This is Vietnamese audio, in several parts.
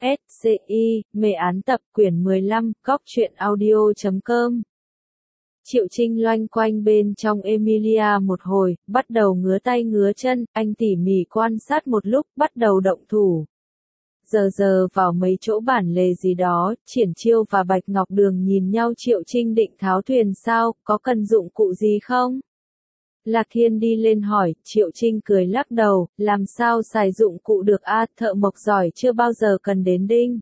SCI, mê án tập quyển 15, góc truyện audio.com. Triệu Trinh loanh quanh bên trong Emilia một hồi, bắt đầu ngứa tay ngứa chân, anh tỉ mỉ quan sát một lúc, bắt đầu động thủ. Giờ vào mấy chỗ bản lề gì đó, Triển Chiêu và Bạch Ngọc Đường nhìn nhau. Triệu Trinh định tháo thuyền sao, có cần dụng cụ gì không? Lạc Thiên đi lên hỏi, Triệu Trinh cười lắc đầu, làm sao xài dụng cụ được a, thợ mộc giỏi chưa bao giờ cần đến đinh.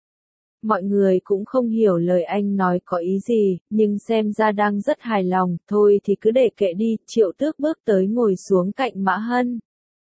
Mọi người cũng không hiểu lời anh nói có ý gì, nhưng xem ra đang rất hài lòng, thôi thì cứ để kệ đi. Triệu Tước bước tới ngồi xuống cạnh Mã Hân.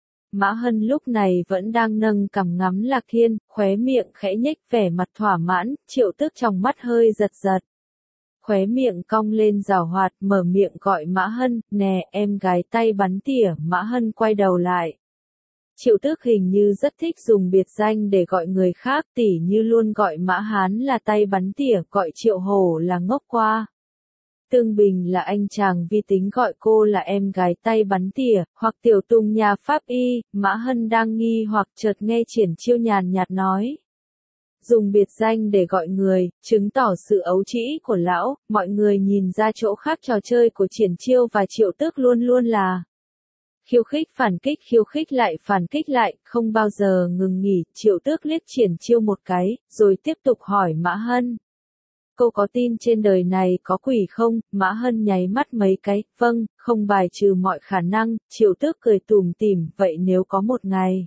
Mã Hân lúc này vẫn đang nâng cằm ngắm Lạc Thiên, khóe miệng khẽ nhếch vẻ mặt thỏa mãn. Triệu Tước trong mắt hơi giật giật. Khóe miệng cong lên giảo hoạt, mở miệng gọi Mã Hân, nè em gái tay bắn tỉa. Mã Hân quay đầu lại. Triệu Tước hình như rất thích dùng biệt danh để gọi người khác, tỉ như luôn gọi Mã Hán là tay bắn tỉa, gọi Triệu Hổ là ngốc qua. Tương Bình là anh chàng vi tính gọi cô là em gái tay bắn tỉa, hoặc Tiểu Tùng nhà pháp y. Mã Hân đang nghi hoặc chợt nghe Triển Chiêu nhàn nhạt nói. Dùng biệt danh để gọi người, chứng tỏ sự ấu trĩ của lão. Mọi người nhìn ra chỗ khác. Trò chơi của Triển Chiêu và Triệu Tước luôn luôn là khiêu khích lại phản kích lại, không bao giờ ngừng nghỉ. Triệu Tước liếc Triển Chiêu một cái, rồi tiếp tục hỏi Mã Hân. Cô có tin trên đời này có quỷ không? Mã Hân nháy mắt mấy cái, vâng, không bài trừ mọi khả năng. Triệu Tước cười tủm tỉm, vậy nếu có một ngày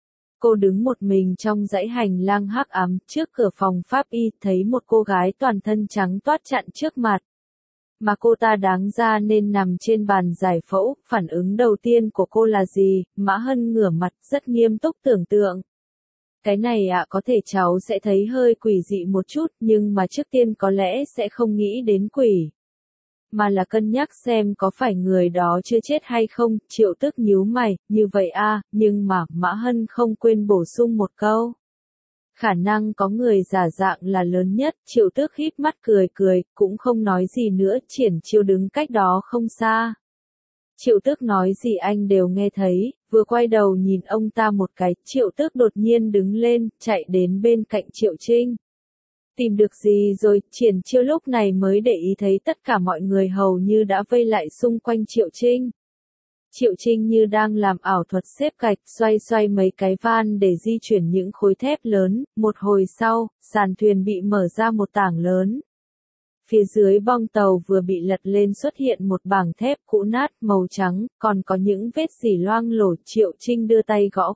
cô đứng một mình trong dãy hành lang hắc ám trước cửa phòng pháp y, thấy một cô gái toàn thân trắng toát chặn trước mặt, mà cô ta đáng ra nên nằm trên bàn giải phẫu, phản ứng đầu tiên của cô là gì? Mã Hân ngửa mặt rất nghiêm túc tưởng tượng. Cái này có thể cháu sẽ thấy hơi quỷ dị một chút, nhưng mà trước tiên có lẽ sẽ không nghĩ đến quỷ, mà là cân nhắc xem có phải người đó chưa chết hay không. Triệu Tước nhíu mày, như vậy nhưng mà, Mã Hân không quên bổ sung một câu. Khả năng có người giả dạng là lớn nhất. Triệu Tước híp mắt cười, cũng không nói gì nữa. Triển Chiêu đứng cách đó không xa. Triệu Tước nói gì anh đều nghe thấy, vừa quay đầu nhìn ông ta một cái, Triệu Tước đột nhiên đứng lên, chạy đến bên cạnh Triệu Trinh. Tìm được gì rồi? Triển Chiêu lúc này mới để ý thấy tất cả mọi người hầu như đã vây lại xung quanh Triệu Trinh. Triệu Trinh như đang làm ảo thuật xếp gạch, xoay mấy cái van để di chuyển những khối thép lớn. Một hồi sau, sàn thuyền bị mở ra một tảng lớn. Phía dưới bong tàu vừa bị lật lên xuất hiện một bảng thép cũ nát màu trắng, còn có những vết xỉ loang lổ. Triệu Trinh đưa tay gõ.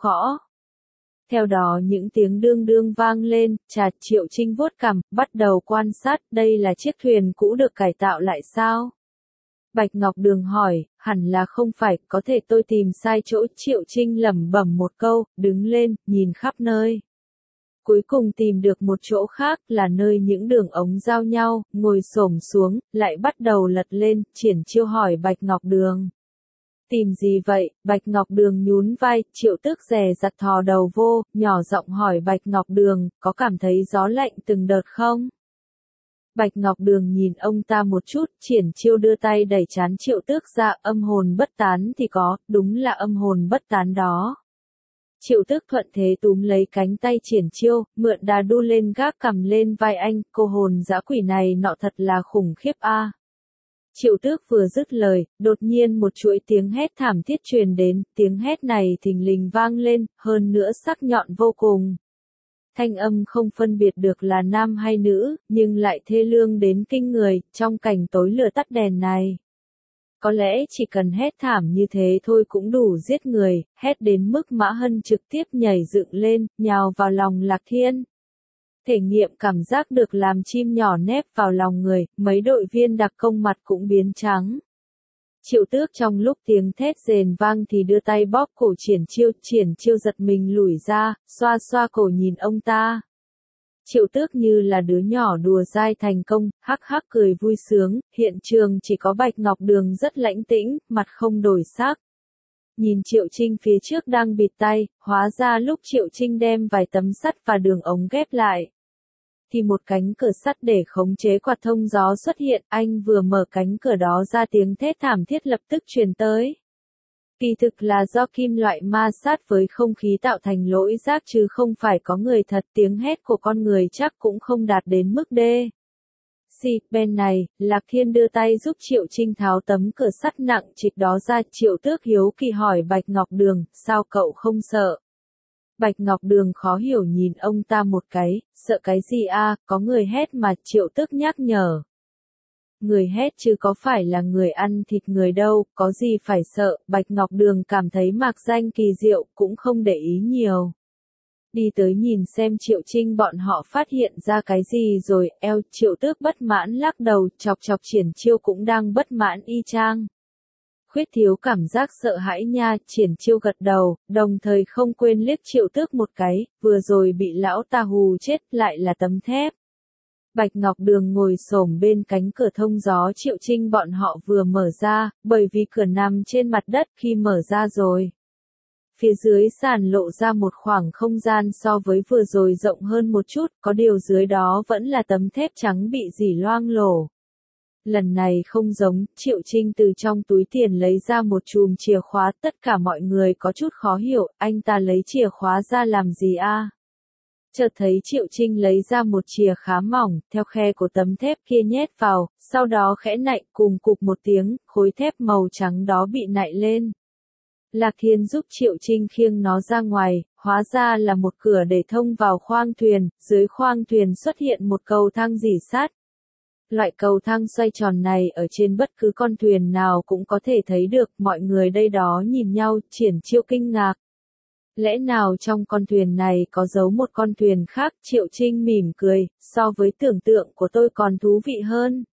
Theo đó những tiếng đương vang lên, Triệu Trinh vuốt cằm, bắt đầu quan sát, đây là chiếc thuyền cũ được cải tạo lại sao? Bạch Ngọc Đường hỏi, hẳn là không phải, có thể tôi tìm sai chỗ. Triệu Trinh lẩm bẩm một câu, đứng lên, nhìn khắp nơi. Cuối cùng tìm được một chỗ khác, là nơi những đường ống giao nhau, ngồi xổm xuống, lại bắt đầu lật lên. Triển Chiêu hỏi Bạch Ngọc Đường. Tìm gì vậy? Bạch Ngọc Đường nhún vai. Triệu Tước dè dặt thò đầu vô, nhỏ giọng hỏi Bạch Ngọc Đường, có cảm thấy gió lạnh từng đợt không? Bạch Ngọc Đường nhìn ông ta một chút. Triển Chiêu đưa tay đẩy trán Triệu Tước ra, âm hồn bất tán thì có, đúng là âm hồn bất tán đó. Triệu Tước thuận thế túm lấy cánh tay Triển Chiêu, mượn đà đu lên gác cầm lên vai anh, cô hồn dã quỷ này nọ thật là khủng khiếp a. Triệu Tước vừa dứt lời, đột nhiên một chuỗi tiếng hét thảm thiết truyền đến, tiếng hét này thình lình vang lên, hơn nữa sắc nhọn vô cùng. Thanh âm không phân biệt được là nam hay nữ, nhưng lại thê lương đến kinh người. Trong cảnh tối lửa tắt đèn này, có lẽ chỉ cần hét thảm như thế thôi cũng đủ giết người, hét đến mức Mã Hân trực tiếp nhảy dựng lên, nhào vào lòng Lạc Thiên. Thể nghiệm cảm giác được làm chim nhỏ nép vào lòng người, mấy đội viên đặc công mặt cũng biến trắng. Triệu Tước trong lúc tiếng thét rền vang thì đưa tay bóp cổ Triển Chiêu giật mình lùi ra, xoa cổ nhìn ông ta. Triệu Tước như là đứa nhỏ đùa dai thành công, hắc cười vui sướng. Hiện trường chỉ có Bạch Ngọc Đường rất lãnh tĩnh, mặt không đổi sắc. Nhìn Triệu Trinh phía trước đang bịt tay, hóa ra lúc Triệu Trinh đem vài tấm sắt và đường ống ghép lại, thì một cánh cửa sắt để khống chế quạt thông gió xuất hiện. Anh vừa mở cánh cửa đó ra, tiếng thét thảm thiết lập tức truyền tới. Kỳ thực là do kim loại ma sát với không khí tạo thành lỗi rác chứ không phải có người thật, tiếng hét của con người chắc cũng không đạt đến mức đê. Bên này, Lạc Thiên đưa tay giúp Triệu Trinh tháo tấm cửa sắt nặng trịch đó ra. Triệu Tước hiếu kỳ hỏi Bạch Ngọc Đường, sao cậu không sợ? Bạch Ngọc Đường khó hiểu nhìn ông ta một cái, sợ cái gì a? Có người hét mà. Triệu Tước nhắc nhở. Người hét chứ có phải là người ăn thịt người đâu, có gì phải sợ. Bạch Ngọc Đường cảm thấy mạc danh kỳ diệu, cũng không để ý nhiều. Đi tới nhìn xem Triệu Trinh bọn họ phát hiện ra cái gì rồi. Triệu Tước bất mãn lắc đầu, chọc chọc Triển Chiêu cũng đang bất mãn y chang. Khuyết thiếu cảm giác sợ hãi nha. Triển Chiêu gật đầu, đồng thời không quên liếc Triệu Tước một cái, vừa rồi bị lão ta hù chết, lại là tấm thép. Bạch Ngọc Đường ngồi xổm bên cánh cửa thông gió Triệu Trinh bọn họ vừa mở ra, bởi vì cửa nằm trên mặt đất khi mở ra rồi. Phía dưới sàn lộ ra một khoảng không gian so với vừa rồi rộng hơn một chút, có điều dưới đó vẫn là tấm thép trắng bị rỉ loang lổ. Lần này không giống, Triệu Trinh từ trong túi tiền lấy ra một chùm chìa khóa, tất cả mọi người có chút khó hiểu, anh ta lấy chìa khóa ra làm gì a? Chợt thấy Triệu Trinh lấy ra một chìa khá mỏng, theo khe của tấm thép kia nhét vào, sau đó khẽ nạy cùng cục một tiếng, khối thép màu trắng đó bị nạy lên. Lạc Thiên giúp Triệu Trinh khiêng nó ra ngoài, hóa ra là một cửa để thông vào khoang thuyền, dưới khoang thuyền xuất hiện một cầu thang rỉ sắt. Loại cầu thang xoay tròn này ở trên bất cứ con thuyền nào cũng có thể thấy được, mọi người đây đó nhìn nhau, Triển Chiêu kinh ngạc. Lẽ nào trong con thuyền này có giấu một con thuyền khác? Triệu Trinh mỉm cười, so với tưởng tượng của tôi còn thú vị hơn.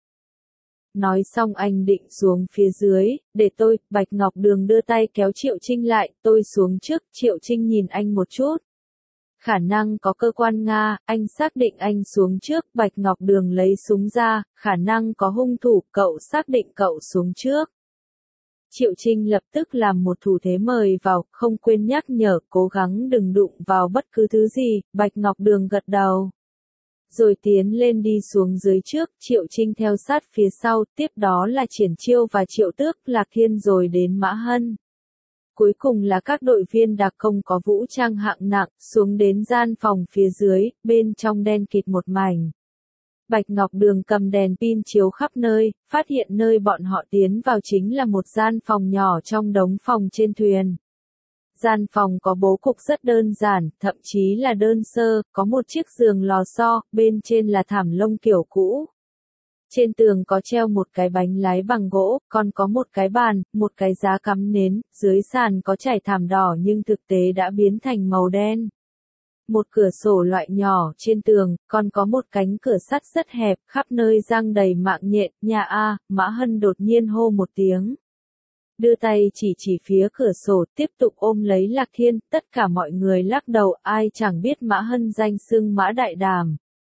Nói xong anh định xuống phía dưới, để tôi. Bạch Ngọc Đường đưa tay kéo Triệu Trinh lại, tôi xuống trước. Triệu Trinh nhìn anh một chút. Khả năng có cơ quan Nga, anh xác định anh xuống trước. Bạch Ngọc Đường lấy súng ra, khả năng có hung thủ, cậu xác định cậu xuống trước. Triệu Trinh lập tức làm một thủ thế mời vào, không quên nhắc nhở, cố gắng đừng đụng vào bất cứ thứ gì. Bạch Ngọc Đường gật đầu. Rồi tiến lên đi xuống dưới trước, Triệu Trinh theo sát phía sau, tiếp đó là Triển Chiêu và Triệu Tước, Lạc Thiên rồi đến Mã Hân. Cuối cùng là các đội viên đặc công có vũ trang hạng nặng, xuống đến gian phòng phía dưới, bên trong đen kịt một mảnh. Bạch Ngọc Đường cầm đèn pin chiếu khắp nơi, phát hiện nơi bọn họ tiến vào chính là một gian phòng nhỏ trong đống phòng trên thuyền. Gian phòng có bố cục rất đơn giản, thậm chí là đơn sơ, có một chiếc giường lò xo, bên trên là thảm lông kiểu cũ. Trên tường có treo một cái bánh lái bằng gỗ, còn có một cái bàn, một cái giá cắm nến, dưới sàn có trải thảm đỏ nhưng thực tế đã biến thành màu đen. Một cửa sổ loại nhỏ trên tường, còn có một cánh cửa sắt rất hẹp, khắp nơi giăng đầy mạng nhện. Nhà A, Mã Hân đột nhiên hô một tiếng. Đưa tay chỉ phía cửa sổ, tiếp tục ôm lấy Lạc Thiên, tất cả mọi người lắc đầu, ai chẳng biết Mã Hân danh xưng Mã Đại Đàm.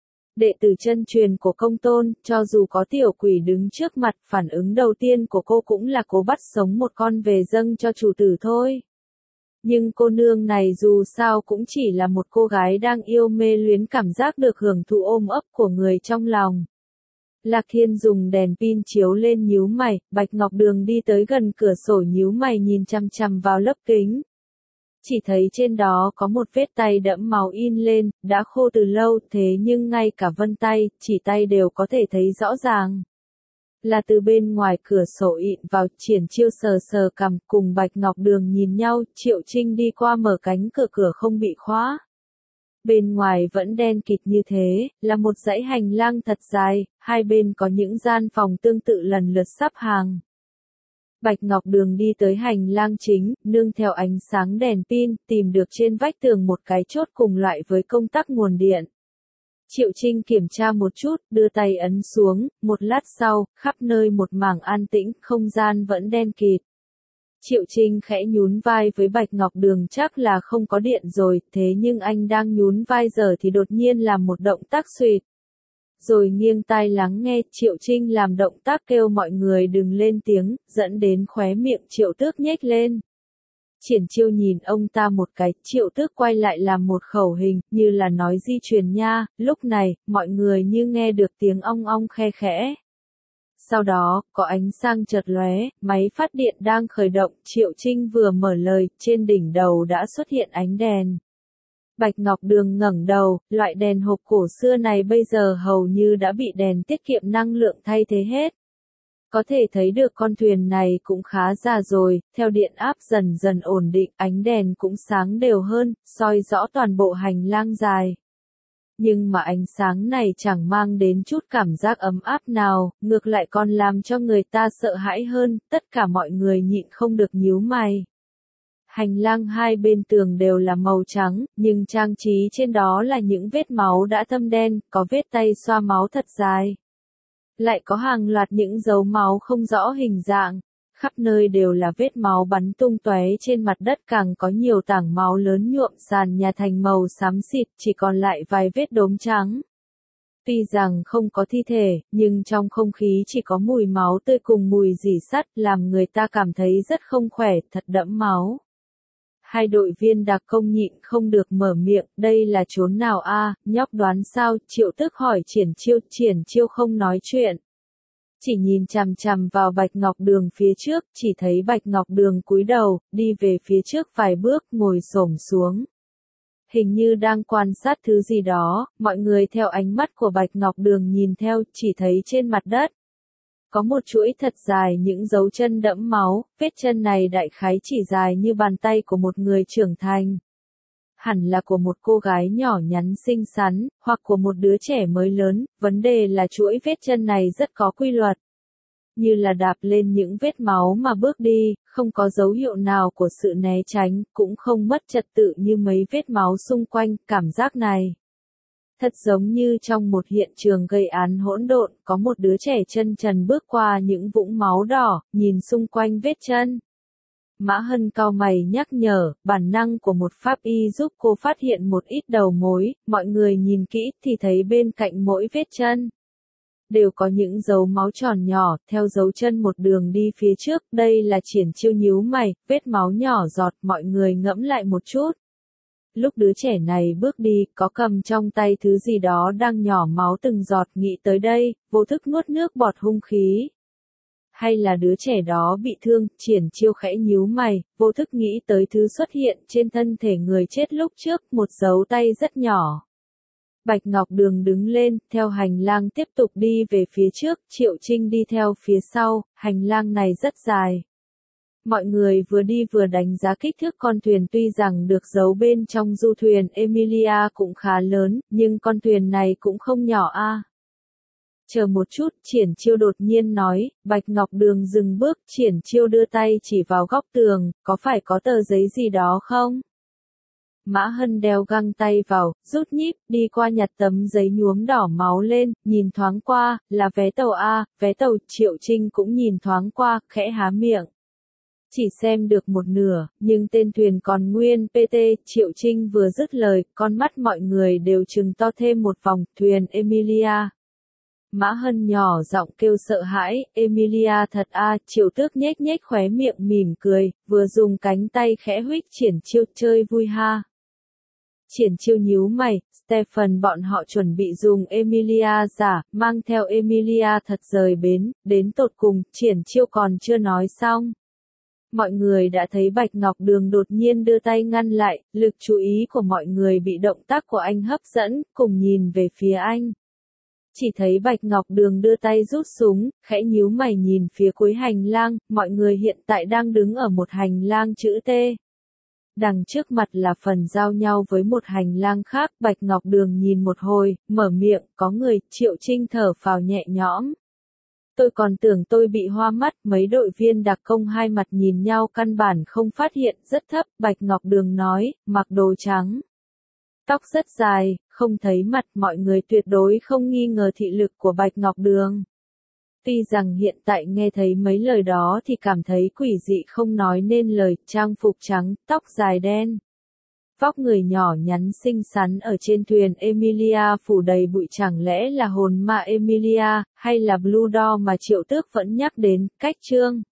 Đệ tử chân truyền của Công Tôn, cho dù có tiểu quỷ đứng trước mặt, phản ứng đầu tiên của cô cũng là cố bắt sống một con về dâng cho chủ tử thôi. Nhưng cô nương này dù sao cũng chỉ là một cô gái đang yêu mê luyến cảm giác được hưởng thụ ôm ấp của người trong lòng. Lạc Thiên dùng đèn pin chiếu lên nhíu mày, Bạch Ngọc Đường đi tới gần cửa sổ nhíu mày nhìn chằm chằm vào lớp kính. Chỉ thấy trên đó có một vết tay đẫm máu in lên, đã khô từ lâu, thế nhưng ngay cả vân tay, chỉ tay đều có thể thấy rõ ràng. Là từ bên ngoài cửa sổ ịn vào. Triển Chiêu sờ sờ cằm, cùng Bạch Ngọc Đường nhìn nhau. Triệu Trinh đi qua mở cánh cửa không bị khóa. Bên ngoài vẫn đen kịt như thế, là một dãy hành lang thật dài, hai bên có những gian phòng tương tự lần lượt sắp hàng. Bạch Ngọc Đường đi tới hành lang chính, nương theo ánh sáng đèn pin, tìm được trên vách tường một cái chốt cùng loại với công tắc nguồn điện. Triệu Trinh kiểm tra một chút, đưa tay ấn xuống, một lát sau, khắp nơi một mảng an tĩnh, không gian vẫn đen kịt. Triệu Trinh khẽ nhún vai với Bạch Ngọc Đường, chắc là không có điện rồi, thế nhưng anh đang nhún vai giờ thì đột nhiên làm một động tác xuỵt. Rồi nghiêng tai lắng nghe, Triệu Trinh làm động tác kêu mọi người đừng lên tiếng, dẫn đến khóe miệng Triệu Tước nhếch lên. Triển Chiêu nhìn ông ta một cái, Triệu Tước quay lại làm một khẩu hình, như là nói di truyền nha. Lúc này, mọi người như nghe được tiếng ong ong khe khẽ. Sau đó, có ánh sáng chợt lóe, máy phát điện đang khởi động, Triệu Trinh vừa mở lời, trên đỉnh đầu đã xuất hiện ánh đèn. Bạch Ngọc Đường ngẩng đầu, loại đèn hộp cổ xưa này bây giờ hầu như đã bị đèn tiết kiệm năng lượng thay thế hết. Có thể thấy được con thuyền này cũng khá già rồi, theo điện áp dần dần ổn định, ánh đèn cũng sáng đều hơn, soi rõ toàn bộ hành lang dài. Nhưng mà ánh sáng này chẳng mang đến chút cảm giác ấm áp nào, ngược lại còn làm cho người ta sợ hãi hơn, tất cả mọi người nhịn không được nhíu mày. Hành lang hai bên tường đều là màu trắng, nhưng trang trí trên đó là những vết máu đã thâm đen, có vết tay xoa máu thật dài. Lại có hàng loạt những dấu máu không rõ hình dạng, khắp nơi đều là vết máu bắn tung tóe trên mặt đất, càng có nhiều tảng máu lớn nhuộm sàn nhà thành màu xám xịt, chỉ còn lại vài vết đốm trắng. Tuy rằng không có thi thể, nhưng trong không khí chỉ có mùi máu tươi cùng mùi rỉ sắt, làm người ta cảm thấy rất không khỏe, thật đẫm máu. Hai đội viên đặc công nhịn không được mở miệng, đây là chốn nào a? Nhóc đoán sao? Triệu Tước hỏi Triển Chiêu không nói chuyện. Chỉ nhìn chằm chằm vào Bạch Ngọc Đường phía trước, chỉ thấy Bạch Ngọc Đường cúi đầu, đi về phía trước vài bước, ngồi xổm xuống. Hình như đang quan sát thứ gì đó, mọi người theo ánh mắt của Bạch Ngọc Đường nhìn theo, chỉ thấy trên mặt đất có một chuỗi thật dài những dấu chân đẫm máu, vết chân này đại khái chỉ dài như bàn tay của một người trưởng thành. Hẳn là của một cô gái nhỏ nhắn xinh xắn, hoặc của một đứa trẻ mới lớn, vấn đề là chuỗi vết chân này rất có quy luật. Như là đạp lên những vết máu mà bước đi, không có dấu hiệu nào của sự né tránh, cũng không mất trật tự như mấy vết máu xung quanh, cảm giác này. Thật giống như trong một hiện trường gây án hỗn độn, có một đứa trẻ chân trần bước qua những vũng máu đỏ, nhìn xung quanh vết chân. Mã Hân cau mày nhắc nhở, bản năng của một pháp y giúp cô phát hiện một ít đầu mối, mọi người nhìn kỹ thì thấy bên cạnh mỗi vết chân đều có những dấu máu tròn nhỏ, theo dấu chân một đường đi phía trước, đây là Triển Chiêu nhíu mày, vết máu nhỏ giọt, mọi người ngẫm lại một chút. Lúc đứa trẻ này bước đi, có cầm trong tay thứ gì đó đang nhỏ máu từng giọt, nghĩ tới đây, vô thức nuốt nước bọt hung khí. Hay là đứa trẻ đó bị thương, Triển Chiêu khẽ nhíu mày, vô thức nghĩ tới thứ xuất hiện trên thân thể người chết lúc trước, một dấu tay rất nhỏ. Bạch Ngọc Đường đứng lên, theo hành lang tiếp tục đi về phía trước, Triệu Trinh đi theo phía sau, hành lang này rất dài. Mọi người vừa đi vừa đánh giá kích thước con thuyền, tuy rằng được giấu bên trong du thuyền Emilia cũng khá lớn, nhưng con thuyền này cũng không nhỏ a. Chờ một chút, Triển Chiêu đột nhiên nói, Bạch Ngọc Đường dừng bước, Triển Chiêu đưa tay chỉ vào góc tường, có phải có tờ giấy gì đó không? Mã Hân đeo găng tay vào, rút nhíp, đi qua nhặt tấm giấy nhuốm đỏ máu lên, nhìn thoáng qua, là vé tàu A, vé tàu. Triệu Trinh cũng nhìn thoáng qua, khẽ há miệng. Chỉ xem được một nửa, nhưng tên thuyền còn nguyên PT, Triệu Trinh vừa dứt lời, con mắt mọi người đều trừng to thêm một vòng, thuyền Emilia. Mã Hân nhỏ giọng kêu sợ hãi, Emilia thật a, Triệu Tước nhếch nhếch khóe miệng mỉm cười, vừa dùng cánh tay khẽ huých Triển Chiêu, chơi vui ha. Triển Chiêu nhíu mày, Stephen bọn họ chuẩn bị dùng Emilia giả, mang theo Emilia thật rời bến, đến tột cùng, Triển Chiêu còn chưa nói xong. Mọi người đã thấy Bạch Ngọc Đường đột nhiên đưa tay ngăn lại, lực chú ý của mọi người bị động tác của anh hấp dẫn, cùng nhìn về phía anh. Chỉ thấy Bạch Ngọc Đường đưa tay rút súng, khẽ nhíu mày nhìn phía cuối hành lang, mọi người hiện tại đang đứng ở một hành lang chữ T. Đằng trước mặt là phần giao nhau với một hành lang khác, Bạch Ngọc Đường nhìn một hồi, mở miệng, có người. Triệu Trinh thở phào nhẹ nhõm. Tôi còn tưởng tôi bị hoa mắt, mấy đội viên đặc công hai mặt nhìn nhau căn bản không phát hiện, rất thấp, Bạch Ngọc Đường nói, mặc đồ trắng. Tóc rất dài, không thấy mặt, mọi người tuyệt đối không nghi ngờ thị lực của Bạch Ngọc Đường. Tuy rằng hiện tại nghe thấy mấy lời đó thì cảm thấy quỷ dị không nói nên lời, trang phục trắng, tóc dài đen. Vóc người nhỏ nhắn xinh xắn ở trên thuyền Emilia phủ đầy bụi, chẳng lẽ là hồn ma Emilia, hay là Blue Door mà Triệu Tước vẫn nhắc đến, cách chương.